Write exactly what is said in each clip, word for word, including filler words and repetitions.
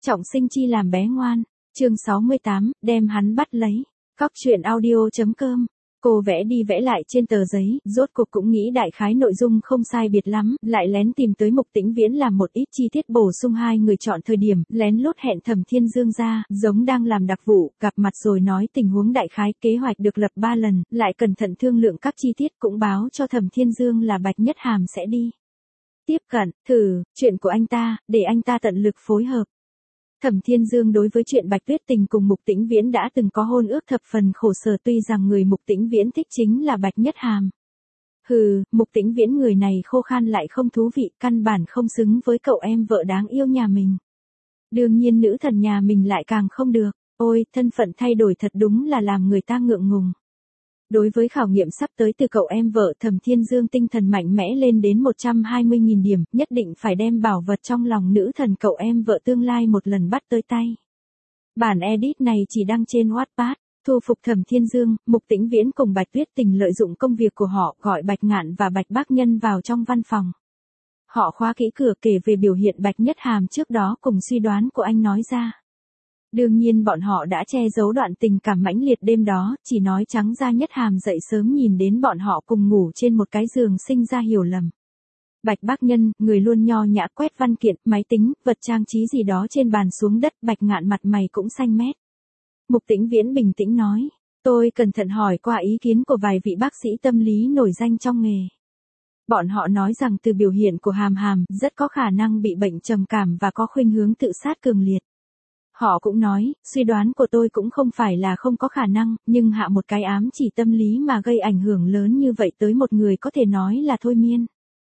Trọng sinh chi làm bé ngoan. Chương sáu mươi tám, đem hắn bắt lấy. Cóc truyện audio.com. Cô vẽ đi vẽ lại trên tờ giấy, rốt cuộc cũng nghĩ đại khái nội dung không sai biệt lắm, lại lén tìm tới Mục Tĩnh Viễn làm một ít chi tiết bổ sung hai người chọn thời điểm, lén lút hẹn Thẩm Thiên Dương ra, giống đang làm đặc vụ, gặp mặt rồi nói tình huống đại khái, kế hoạch được lập ba lần, lại cẩn thận thương lượng các chi tiết cũng báo cho Thẩm Thiên Dương là Bạch Nhất Hàm sẽ đi tiếp cận, thử, chuyện của anh ta, để anh ta tận lực phối hợp. Thẩm Thiên Dương đối với chuyện Bạch Tuyết Tình cùng Mục Tĩnh Viễn đã từng có hôn ước thập phần khổ sở, tuy rằng người Mục Tĩnh Viễn thích chính là Bạch Nhất Hàm. Hừ, Mục Tĩnh Viễn người này khô khan lại không thú vị, căn bản không xứng với cậu em vợ đáng yêu nhà mình. Đương nhiên nữ thần nhà mình lại càng không được, ôi, thân phận thay đổi thật đúng là làm người ta ngượng ngùng. Đối với khảo nghiệm sắp tới từ cậu em vợ, Thẩm Thiên Dương tinh thần mạnh mẽ lên đến một trăm hai mươi nghìn điểm, nhất định phải đem bảo vật trong lòng nữ thần cậu em vợ tương lai một lần bắt tới tay. Bản edit này chỉ đăng trên Wattpad. Thu phục Thẩm Thiên Dương, Mục Tĩnh Viễn cùng Bạch Tuyết Tình lợi dụng công việc của họ gọi Bạch Ngạn và Bạch Bác Nhân vào trong văn phòng. Họ khóa kỹ cửa, kể về biểu hiện Bạch Nhất Hàm trước đó cùng suy đoán của anh nói ra. Đương nhiên bọn họ đã che giấu đoạn tình cảm mãnh liệt đêm đó, chỉ nói trắng ra Nhất Hàm dậy sớm nhìn đến bọn họ cùng ngủ trên một cái giường sinh ra hiểu lầm. Bạch Bác Nhân, người luôn nho nhã quét văn kiện, máy tính, vật trang trí gì đó trên bàn xuống đất, Bạch Ngạn mặt mày cũng xanh mét. Mục Tĩnh Viễn bình tĩnh nói, tôi cẩn thận hỏi qua ý kiến của vài vị bác sĩ tâm lý nổi danh trong nghề. Bọn họ nói rằng từ biểu hiện của Hàm Hàm, rất có khả năng bị bệnh trầm cảm và có khuynh hướng tự sát cường liệt. Họ cũng nói, suy đoán của tôi cũng không phải là không có khả năng, nhưng hạ một cái ám chỉ tâm lý mà gây ảnh hưởng lớn như vậy tới một người có thể nói là thôi miên.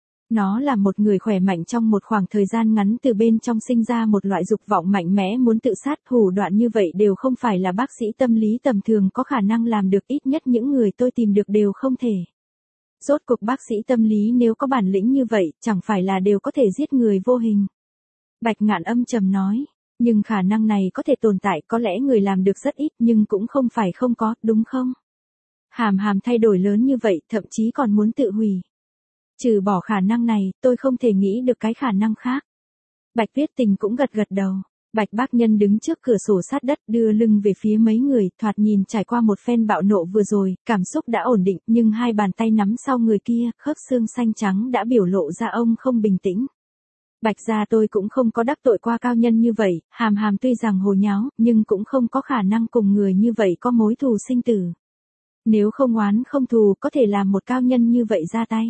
Nó là một người khỏe mạnh trong một khoảng thời gian ngắn từ bên trong sinh ra một loại dục vọng mạnh mẽ muốn tự sát, thủ đoạn như vậy đều không phải là bác sĩ tâm lý tầm thường có khả năng làm được, ít nhất những người tôi tìm được đều không thể. Rốt cuộc bác sĩ tâm lý nếu có bản lĩnh như vậy, chẳng phải là đều có thể giết người vô hình. Bạch Ngạn âm trầm nói. Nhưng khả năng này có thể tồn tại, có lẽ người làm được rất ít, nhưng cũng không phải không có, đúng không? Hàm Hàm thay đổi lớn như vậy, thậm chí còn muốn tự hủy. Trừ bỏ khả năng này, tôi không thể nghĩ được cái khả năng khác. Bạch Tuyết Tình cũng gật gật đầu. Bạch Bác Nhân đứng trước cửa sổ sát đất, đưa lưng về phía mấy người, thoạt nhìn trải qua một phen bạo nộ vừa rồi, cảm xúc đã ổn định, nhưng hai bàn tay nắm sau người kia, khớp xương xanh trắng đã biểu lộ ra ông không bình tĩnh. Bạch gia tôi cũng không có đắc tội qua cao nhân như vậy, Hàm Hàm tuy rằng hồ nháo, nhưng cũng không có khả năng cùng người như vậy có mối thù sinh tử. Nếu không oán không thù, có thể làm một cao nhân như vậy ra tay.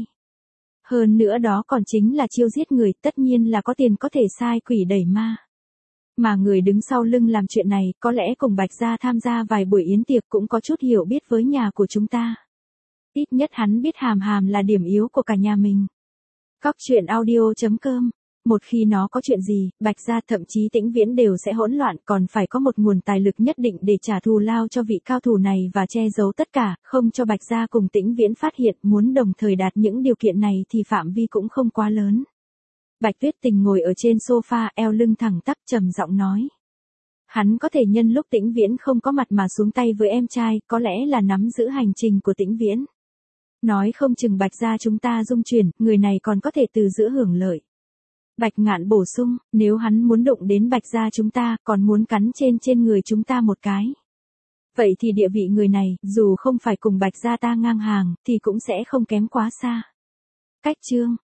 Hơn nữa đó còn chính là chiêu giết người, tất nhiên là có tiền có thể sai quỷ đẩy ma. Mà người đứng sau lưng làm chuyện này, có lẽ cùng Bạch gia tham gia vài buổi yến tiệc cũng có chút hiểu biết với nhà của chúng ta. Ít nhất hắn biết Hàm Hàm là điểm yếu của cả nhà mình. Cóc truyện audio.com. Một khi nó có chuyện gì, Bạch gia thậm chí Tĩnh Viễn đều sẽ hỗn loạn, còn phải có một nguồn tài lực nhất định để trả thù lao cho vị cao thủ này và che giấu tất cả, không cho Bạch gia cùng Tĩnh Viễn phát hiện, muốn đồng thời đạt những điều kiện này thì phạm vi cũng không quá lớn. Bạch Tuyết Tình ngồi ở trên sofa, eo lưng thẳng tắp, trầm giọng nói. Hắn có thể nhân lúc Tĩnh Viễn không có mặt mà xuống tay với em trai, có lẽ là nắm giữ hành trình của Tĩnh Viễn. Nói không chừng Bạch gia chúng ta dung chuyển, người này còn có thể từ giữa hưởng lợi. Bạch Ngạn bổ sung, nếu hắn muốn đụng đến Bạch gia chúng ta, còn muốn cắn trên trên người chúng ta một cái. Vậy thì địa vị người này, dù không phải cùng Bạch gia ta ngang hàng, thì cũng sẽ không kém quá xa. Cách chương.